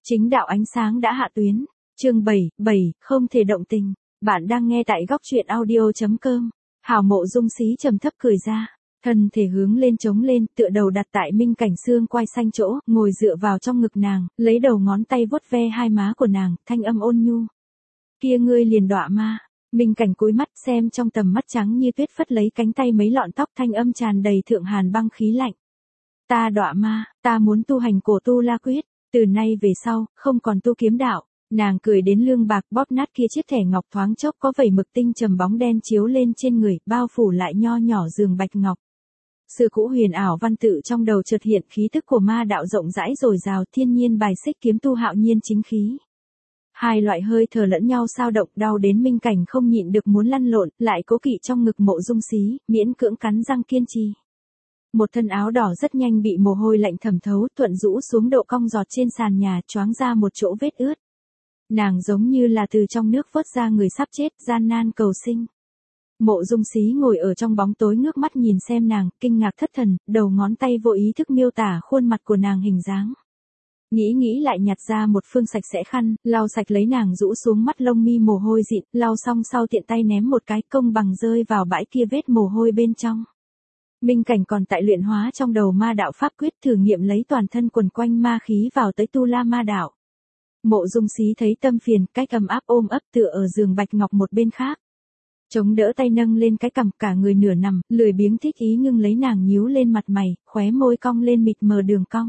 Chính đạo ánh sáng đã hạ tuyến. Chương 7, không thể động tình. Bạn đang nghe tại góc truyện audio.com. Hào Mộ Dung Xí trầm thấp cười ra, thân thể hướng lên trống lên, tựa đầu đặt tại Minh Cảnh xương quai xanh chỗ, ngồi dựa vào trong ngực nàng, lấy đầu ngón tay vuốt ve hai má của nàng, thanh âm ôn nhu. Kia ngươi liền đọa ma. Minh Cảnh cúi mắt xem trong tầm mắt trắng như tuyết phất lấy cánh tay mấy lọn tóc, thanh âm tràn đầy thượng hàn băng khí lạnh. Ta đọa ma, ta muốn tu hành cổ tu la quyết, từ nay về sau, không còn tu kiếm đạo. Nàng cười đến lương bạc bóp nát kia chiếc thẻ ngọc thoáng chốc có vẩy mực tinh trầm bóng đen chiếu lên trên người, bao phủ lại nho nhỏ giường bạch ngọc. Sự cũ huyền ảo văn tự trong đầu chợt hiện, khí tức của ma đạo rộng rãi dồi dào, thiên nhiên bài xích kiếm tu hạo nhiên chính khí. Hai loại hơi thở lẫn nhau sao động, đau đến Minh Cảnh không nhịn được muốn lăn lộn, lại cố kỵ trong ngực Mộ Dung Xí, miễn cưỡng cắn răng kiên trì. Một thân áo đỏ rất nhanh bị mồ hôi lạnh thẩm thấu, thuận rũ xuống độ cong giọt trên sàn nhà, choáng ra một chỗ vết ướt. Nàng giống như là từ trong nước vớt ra người sắp chết, gian nan cầu sinh. Mộ Dung Xí ngồi ở trong bóng tối ngước mắt nhìn xem nàng, kinh ngạc thất thần, đầu ngón tay vô ý thức miêu tả khuôn mặt của nàng hình dáng. Nghĩ lại nhặt ra một phương sạch sẽ khăn, lau sạch lấy nàng rũ xuống mắt lông mi mồ hôi dịn, lau xong sau tiện tay ném một cái, công bằng rơi vào bãi kia vết mồ hôi bên trong. Minh Cảnh còn tại luyện hóa trong đầu ma đạo pháp quyết, thử nghiệm lấy toàn thân quần quanh ma khí vào tới tu la ma đạo. Mộ Dung Xí thấy tâm phiền, cách ấm áp ôm ấp tựa ở giường bạch ngọc một bên khác. Chống đỡ tay nâng lên cái cằm, cả người nửa nằm, lười biếng thích ý ngưng lấy nàng nhíu lên mặt mày, khóe môi cong lên mịt mờ đường cong.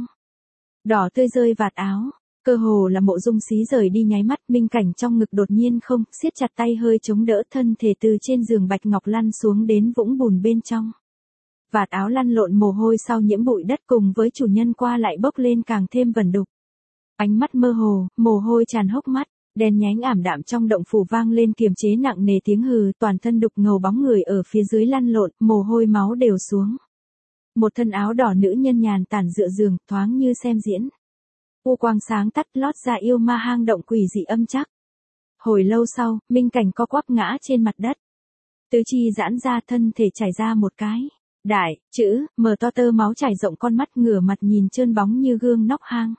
Đỏ tươi rơi vạt áo, cơ hồ là Mộ Dung Xí rời đi nháy mắt, Minh Cảnh trong ngực đột nhiên không, siết chặt tay hơi chống đỡ, thân thể từ trên giường bạch ngọc lăn xuống đến vũng bùn bên trong. Vạt áo lăn lộn mồ hôi sau nhiễm bụi đất cùng với chủ nhân qua lại bốc lên càng thêm vẩn đục. Ánh mắt mơ hồ, mồ hôi tràn hốc mắt, đèn nhánh ảm đạm trong động phủ vang lên kiềm chế nặng nề tiếng hừ, toàn thân đục ngầu bóng người ở phía dưới lăn lộn, mồ hôi máu đều xuống. Một thân áo đỏ nữ nhân nhàn tản dựa giường, thoáng như xem diễn. U quang sáng tắt lót ra yêu ma hang động quỷ dị âm chắc. Hồi lâu sau, Minh Cảnh co quắp ngã trên mặt đất. Tứ chi giãn ra, thân thể chảy ra một cái đại chữ, mở to tơ máu chảy rộng con mắt, ngửa mặt nhìn trơn bóng như gương nóc hang.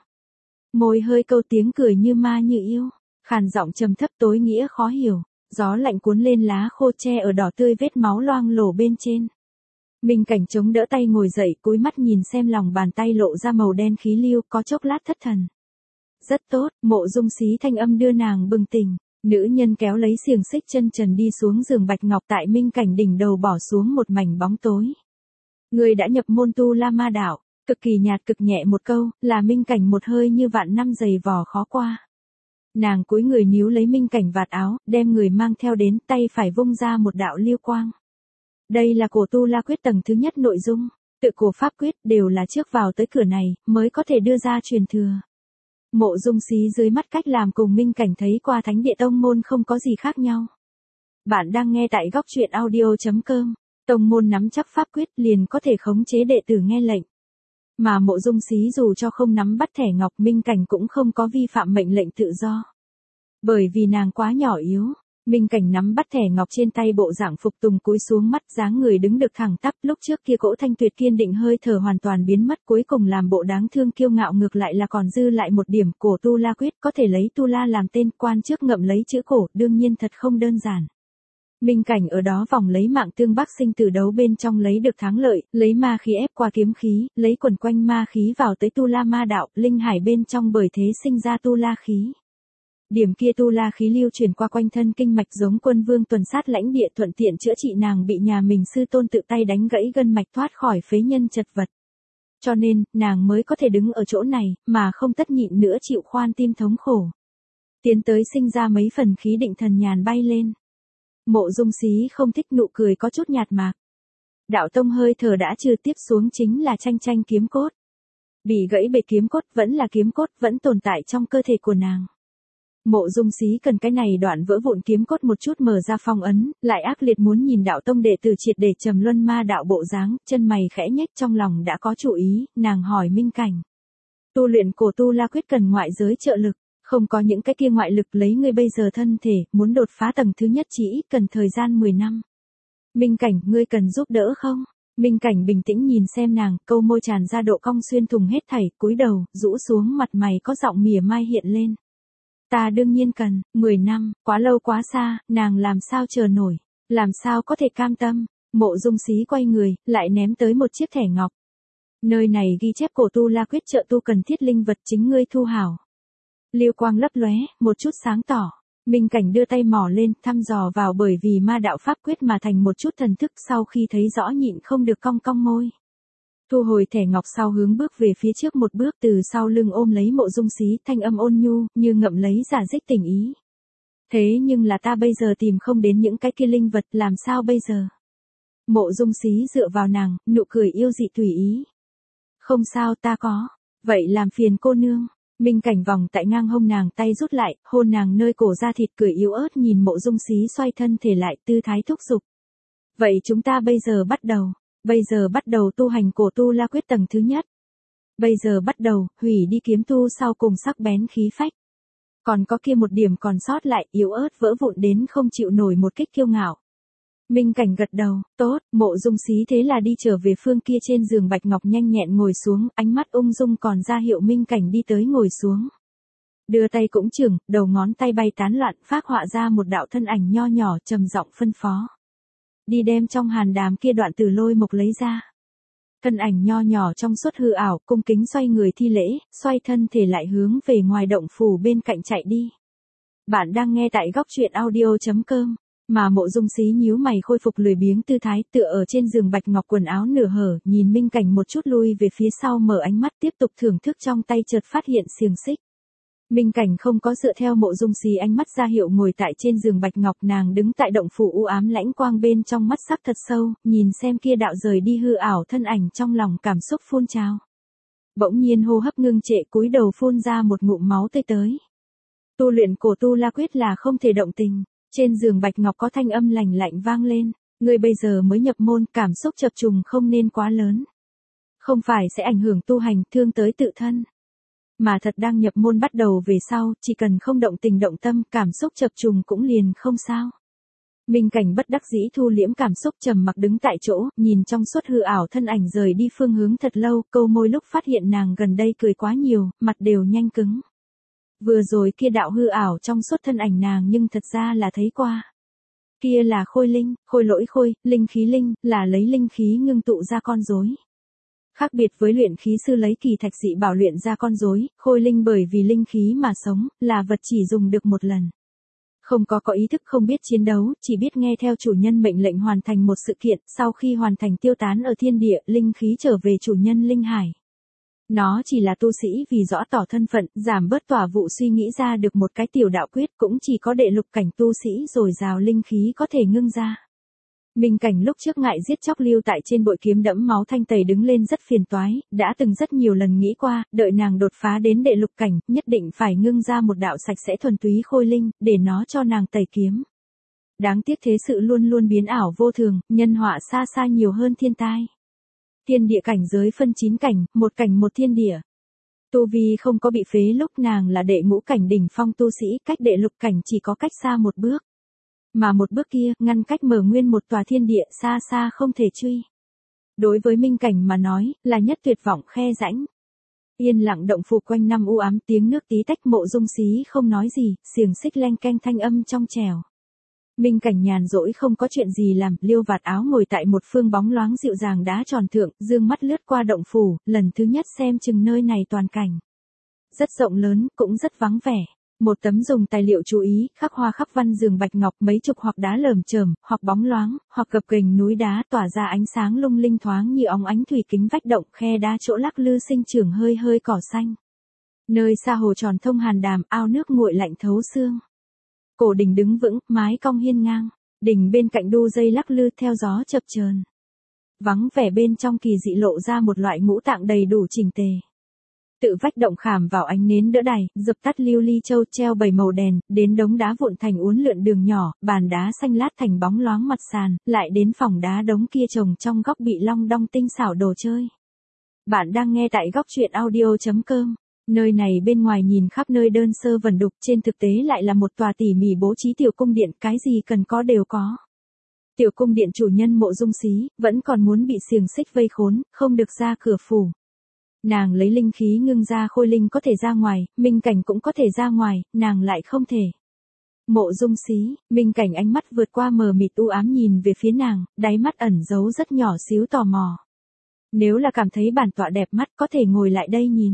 Môi hơi câu tiếng cười như ma như yêu, khàn giọng trầm thấp tối nghĩa khó hiểu, gió lạnh cuốn lên lá khô che ở đỏ tươi vết máu loang lổ bên trên. Minh Cảnh chống đỡ tay ngồi dậy, cúi mắt nhìn xem lòng bàn tay lộ ra màu đen khí lưu, có chốc lát thất thần. Rất tốt, Mộ Dung Xí thanh âm đưa nàng bừng tỉnh. Nữ nhân kéo lấy xiềng xích chân trần đi xuống giường bạch ngọc, tại Minh Cảnh đỉnh đầu bỏ xuống một mảnh bóng tối. Người đã nhập môn tu la ma đạo. Cực kỳ nhạt cực nhẹ một câu, là Minh Cảnh một hơi như vạn năm giày vò khó qua. Nàng cúi người níu lấy Minh Cảnh vạt áo, đem người mang theo đến, tay phải vung ra một đạo lưu quang. Đây là cổ tu la quyết tầng thứ nhất nội dung, tự cổ pháp quyết đều là trước vào tới cửa này, mới có thể đưa ra truyền thừa. Mộ Dung Xí dưới mắt cách làm cùng Minh Cảnh thấy qua thánh địa tông môn không có gì khác nhau. Bạn đang nghe tại góc truyện audio.com, tông môn nắm chắc pháp quyết liền có thể khống chế đệ tử nghe lệnh. Mà Mộ Dung Xí dù cho không nắm bắt thẻ ngọc, Minh Cảnh cũng không có vi phạm mệnh lệnh tự do. Bởi vì nàng quá nhỏ yếu, Minh Cảnh nắm bắt thẻ ngọc trên tay bộ dạng phục tùng, cúi xuống mắt, dáng người đứng được thẳng tắp, lúc trước kia cỗ thanh tuyệt kiên định hơi thở hoàn toàn biến mất, cuối cùng làm bộ đáng thương kiêu ngạo ngược lại là còn dư lại một điểm, cổ tu la quyết, có thể lấy tu la làm tên, quan trước ngậm lấy chữ cổ, đương nhiên thật không đơn giản. Minh Cảnh ở đó vòng lấy mạng tương bắc sinh tử đấu bên trong lấy được thắng lợi, lấy ma khí ép qua kiếm khí, lấy quần quanh ma khí vào tới tu la ma đạo, linh hải bên trong bởi thế sinh ra tu la khí. Điểm kia tu la khí lưu truyền qua quanh thân kinh mạch, giống quân vương tuần sát lãnh địa, thuận tiện chữa trị nàng bị nhà mình sư tôn tự tay đánh gãy gân mạch, thoát khỏi phế nhân chật vật. Cho nên, nàng mới có thể đứng ở chỗ này, mà không tất nhịn nữa chịu khoan tim thống khổ. Tiến tới sinh ra mấy phần khí định thần nhàn bay lên. Mộ Dung Xí không thích nụ cười có chút nhạt mạc. Đạo tông hơi thở đã trừ tiếp xuống chính là tranh kiếm cốt. Bị gãy bệt kiếm cốt vẫn là kiếm cốt, vẫn tồn tại trong cơ thể của nàng. Mộ Dung Xí cần cái này đoạn vỡ vụn kiếm cốt một chút mở ra phong ấn, lại ác liệt muốn nhìn đạo tông đệ tử triệt để trầm luân ma đạo bộ dáng, chân mày khẽ nhếch, trong lòng đã có chủ ý, nàng hỏi Minh Cảnh. Tu luyện cổ tu la quyết cần ngoại giới trợ lực. Không có những cái kia ngoại lực, lấy ngươi bây giờ thân thể, muốn đột phá tầng thứ nhất chỉ cần thời gian 10 năm. Minh Cảnh, ngươi cần giúp đỡ không? Minh Cảnh bình tĩnh nhìn xem nàng, câu môi tràn ra độ cong xuyên thủng hết thảy, cúi đầu, rũ xuống, mặt mày có giọng mỉa mai hiện lên. Ta đương nhiên cần, 10 năm, quá lâu quá xa, nàng làm sao chờ nổi, làm sao có thể cam tâm. Mộ Dung Xí quay người, lại ném tới một chiếc thẻ ngọc. Nơi này ghi chép cổ tu la quyết trợ tu cần thiết linh vật chính ngươi thu hảo. Lưu quang lấp lóe, một chút sáng tỏ. Minh Cảnh đưa tay mò lên, thăm dò vào bởi vì ma đạo pháp quyết mà thành một chút thần thức sau khi thấy rõ nhịn không được cong cong môi. Thu hồi thẻ ngọc sau hướng bước về phía trước một bước từ sau lưng ôm lấy Mộ Dung Xí thanh âm ôn nhu, như ngậm lấy giả dích tình ý. Thế nhưng là ta bây giờ tìm không đến những cái kia linh vật làm sao bây giờ? Mộ Dung Xí dựa vào nàng, nụ cười yêu dị tùy ý. Không sao ta có, vậy làm phiền cô nương. Minh Cảnh vòng tại ngang hông nàng tay rút lại, hôn nàng nơi cổ da thịt cười yếu ớt nhìn Mộ Dung Xí xoay thân thể lại tư thái thúc giục. Vậy chúng ta bây giờ bắt đầu tu hành cổ tu la quyết tầng thứ nhất. Bây giờ bắt đầu, hủy đi kiếm tu sau cùng sắc bén khí phách. Còn có kia một điểm còn sót lại, yếu ớt vỡ vụn đến không chịu nổi một kích kiêu ngạo. Minh Cảnh gật đầu, tốt, Mộ Dung Xí thế là đi trở về phương kia trên giường bạch ngọc nhanh nhẹn ngồi xuống, ánh mắt ung dung còn ra hiệu Minh Cảnh đi tới ngồi xuống. Đưa tay cũng chưởng, đầu ngón tay bay tán loạn, phác họa ra một đạo thân ảnh nho nhỏ trầm giọng phân phó. Đi đem trong hàn đàm kia đoạn từ lôi mộc lấy ra. Thân ảnh nho nhỏ trong suốt hư ảo, cung kính xoay người thi lễ, xoay thân thể lại hướng về ngoài động phủ bên cạnh chạy đi. Bạn đang nghe tại góc truyện audio.com. Mà Mộ Dung Xí nhíu mày khôi phục lười biếng tư thái tựa ở trên giường bạch ngọc quần áo nửa hở, nhìn Minh Cảnh một chút lui về phía sau mở ánh mắt tiếp tục thưởng thức trong tay chợt phát hiện xiềng xích. Minh Cảnh không có dựa theo Mộ Dung Xí ánh mắt ra hiệu ngồi tại trên giường bạch ngọc nàng đứng tại động phủ u ám lãnh quang bên trong mắt sắc thật sâu, nhìn xem kia đạo rời đi hư ảo thân ảnh trong lòng cảm xúc phun trào. Bỗng nhiên hô hấp ngưng trệ cúi đầu phun ra một ngụm máu tươi tới. Tu luyện cổ tu la quyết là không thể động tình. Trên giường bạch ngọc có thanh âm lạnh lạnh vang lên, ngươi bây giờ mới nhập môn, cảm xúc chập trùng không nên quá lớn. Không phải sẽ ảnh hưởng tu hành, thương tới tự thân. Mà thật đang nhập môn bắt đầu về sau, chỉ cần không động tình động tâm, cảm xúc chập trùng cũng liền không sao. Minh Cảnh bất đắc dĩ thu liễm cảm xúc trầm mặc đứng tại chỗ, nhìn trong suốt hư ảo thân ảnh rời đi phương hướng thật lâu, câu môi lúc phát hiện nàng gần đây cười quá nhiều, mặt đều nhanh cứng. Vừa rồi kia đạo hư ảo trong suốt thân ảnh nàng nhưng thật ra là thấy qua. Kia là khôi linh, khôi lỗi khôi, linh khí linh, là lấy linh khí ngưng tụ ra con rối. Khác biệt với luyện khí sư lấy kỳ thạch dị bảo luyện ra con rối, khôi linh bởi vì linh khí mà sống, là vật chỉ dùng được một lần. Không có ý thức không biết chiến đấu, chỉ biết nghe theo chủ nhân mệnh lệnh hoàn thành một sự kiện, sau khi hoàn thành tiêu tán ở thiên địa, linh khí trở về chủ nhân linh hải. Nó chỉ là tu sĩ vì rõ tỏ thân phận, giảm bớt tỏa vụ suy nghĩ ra được một cái tiểu đạo quyết cũng chỉ có đệ lục cảnh tu sĩ rồi rào linh khí có thể ngưng ra. Minh Cảnh lúc trước ngại giết chóc lưu tại trên bội kiếm đẫm máu thanh tẩy đứng lên rất phiền toái, đã từng rất nhiều lần nghĩ qua, đợi nàng đột phá đến đệ lục cảnh, nhất định phải ngưng ra một đạo sạch sẽ thuần túy khôi linh, để nó cho nàng tẩy kiếm. Đáng tiếc thế sự luôn luôn biến ảo vô thường, nhân họa xa xa nhiều hơn thiên tai. Thiên địa cảnh giới phân 9 cảnh, một cảnh một thiên địa. Tu vi không có bị phế lúc nàng là đệ ngũ cảnh đỉnh phong tu sĩ, cách đệ lục cảnh chỉ có cách xa một bước. Mà một bước kia, ngăn cách mở nguyên một tòa thiên địa xa xa không thể truy. Đối với Minh Cảnh mà nói, là nhất tuyệt vọng khe rãnh. Yên lặng động phủ quanh năm u ám tiếng nước tí tách Mộ Dung Xí không nói gì, xiềng xích leng keng thanh âm trong trẻo. Minh Cảnh nhàn rỗi không có chuyện gì làm, liêu vạt áo ngồi tại một phương bóng loáng dịu dàng đá tròn thượng, dương mắt lướt qua động phủ, lần thứ nhất xem chừng nơi này toàn cảnh. Rất rộng lớn, cũng rất vắng vẻ. Một tấm dùng tài liệu chú ý, khắc hoa khắc văn giường bạch ngọc mấy chục hoặc đá lởm chởm, hoặc bóng loáng, hoặc gập ghềnh núi đá tỏa ra ánh sáng lung linh thoáng như óng ánh thủy kính vách động, khe đá chỗ lắc lư sinh trưởng hơi hơi cỏ xanh. Nơi xa hồ tròn thông hàn đàm, ao nước nguội lạnh thấu xương. Cổ đỉnh đứng vững, mái cong hiên ngang, đỉnh bên cạnh đu dây lắc lư theo gió chập chờn. Vắng vẻ bên trong kỳ dị lộ ra một loại ngũ tạng đầy đủ chỉnh tề. Tự vách động khảm vào ánh nến đỡ đài, dập tắt lưu ly châu treo 7 màu đèn, đến đống đá vụn thành uốn lượn đường nhỏ, bàn đá xanh lát thành bóng loáng mặt sàn, lại đến phòng đá đống kia trồng trong góc bị long đong tinh xảo đồ chơi. Bạn đang nghe tại góc truyện audio.com. Nơi này bên ngoài nhìn khắp nơi đơn sơ vẩn đục, trên thực tế lại là một tòa tỉ mỉ bố trí tiểu cung điện, cái gì cần có đều có. Tiểu cung điện chủ nhân Mộ Dung Xí, vẫn còn muốn bị xiềng xích vây khốn, không được ra cửa phủ. Nàng lấy linh khí ngưng ra Khôi Linh có thể ra ngoài, Minh Cảnh cũng có thể ra ngoài, nàng lại không thể. Mộ Dung Xí, Minh Cảnh ánh mắt vượt qua mờ mịt u ám nhìn về phía nàng, đáy mắt ẩn giấu rất nhỏ xíu tò mò. Nếu là cảm thấy bản tọa đẹp mắt có thể ngồi lại đây nhìn.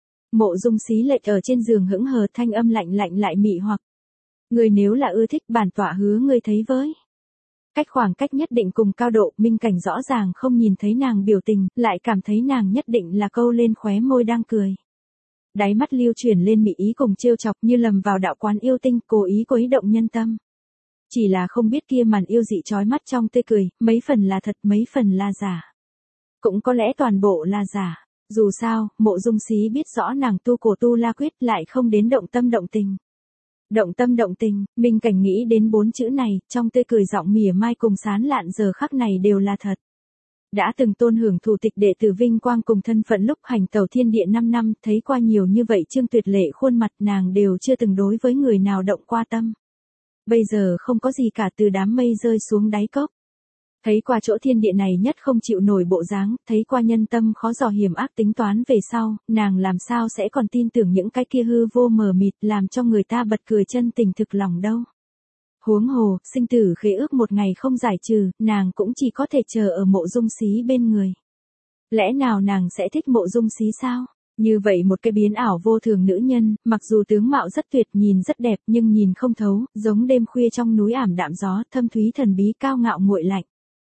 Mộ Dung Xí lệch ở trên giường hững hờ, thanh âm lạnh lạnh lại mị hoặc. Người nếu là ưa thích, bản tọa hứa ngươi thấy với. Cách khoảng cách nhất định cùng cao độ, Minh Cảnh rõ ràng không nhìn thấy nàng biểu tình, lại cảm thấy nàng nhất định là câu lên khóe môi đang cười. Đáy mắt lưu chuyển lên mị ý cùng trêu chọc, như lầm vào đạo quán yêu tinh, cố ý quấy động nhân tâm. Chỉ là không biết kia màn yêu dị chói mắt trong tươi cười, mấy phần là thật mấy phần là giả. Cũng có lẽ toàn bộ là giả. Dù sao, Mộ Dung Xí biết rõ nàng tu cổ tu la quyết lại không đến động tâm động tình. Động tâm động tình, Minh Cảnh nghĩ đến 4 chữ này, trong tươi cười giọng mỉa mai cùng sán lạn giờ khắc này đều là thật. Đã từng tôn hưởng thủ tịch đệ tử vinh quang cùng thân phận lúc hành tẩu thiên địa 5 năm, thấy qua nhiều như vậy trương tuyệt lệ khuôn mặt, nàng đều chưa từng đối với người nào động qua tâm. Bây giờ không có gì cả, từ đám mây rơi xuống đáy cốc. Thấy qua chỗ thiên địa này nhất không chịu nổi bộ dáng, thấy qua nhân tâm khó dò hiểm ác tính toán về sau, nàng làm sao sẽ còn tin tưởng những cái kia hư vô mờ mịt làm cho người ta bật cười chân tình thực lòng đâu. Huống hồ, sinh tử khế ước một ngày không giải trừ, nàng cũng chỉ có thể chờ ở Mộ Dung Xí bên người. Lẽ nào nàng sẽ thích Mộ Dung Xí sao? Như vậy một cái biến ảo vô thường nữ nhân, mặc dù tướng mạo rất tuyệt, nhìn rất đẹp nhưng nhìn không thấu, giống đêm khuya trong núi ảm đạm gió, thâm thúy thần bí, cao ngạo nguội lạnh.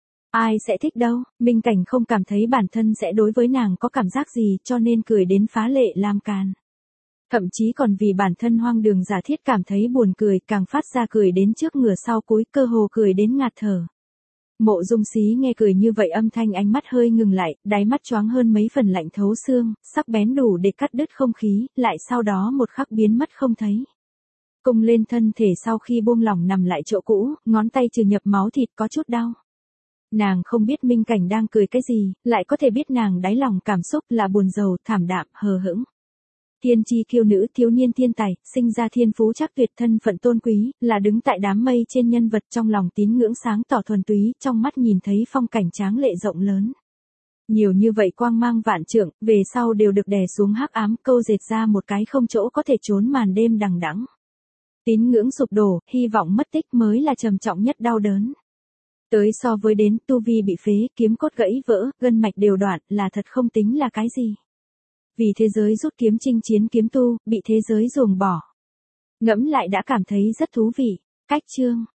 Ai sẽ thích đâu, Minh Cảnh không cảm thấy bản thân sẽ đối với nàng có cảm giác gì, cho nên cười đến phá lệ lam can. Thậm chí còn vì bản thân hoang đường giả thiết cảm thấy buồn cười, càng phát ra cười đến trước ngửa sau cúi, cơ hồ cười đến ngạt thở. Mộ Dung Xí nghe cười như vậy, âm thanh ánh mắt hơi ngừng lại, đáy mắt choáng hơn mấy phần lạnh thấu xương, sắc bén đủ để cắt đứt không khí, lại sau đó một khắc biến mất không thấy. Cung lên thân thể sau khi buông lỏng nằm lại chỗ cũ, ngón tay trừ nhập máu thịt có chút đau. Nàng không biết Minh Cảnh đang cười cái gì, lại có thể biết nàng đáy lòng cảm xúc là buồn rầu, thảm đạm, hờ hững. Thiên chi kiêu nữ, thiếu niên thiên tài, sinh ra thiên phú chắc tuyệt, thân phận tôn quý, là đứng tại đám mây trên nhân vật, trong lòng tín ngưỡng sáng tỏ thuần túy, trong mắt nhìn thấy phong cảnh tráng lệ rộng lớn. Nhiều như vậy quang mang vạn trượng, về sau đều được đè xuống hắc ám, câu dệt ra một cái không chỗ có thể trốn màn đêm đằng đẵng. Tín ngưỡng sụp đổ, hy vọng mất tích mới là trầm trọng nhất đau đớn. Tới so với đến, tu vi bị phế, kiếm cốt gãy vỡ, gân mạch đều đoạn, là thật không tính là cái gì. Vì thế giới rút kiếm chinh chiến kiếm tu, bị thế giới ruồng bỏ. Ngẫm lại đã cảm thấy rất thú vị. Cách chương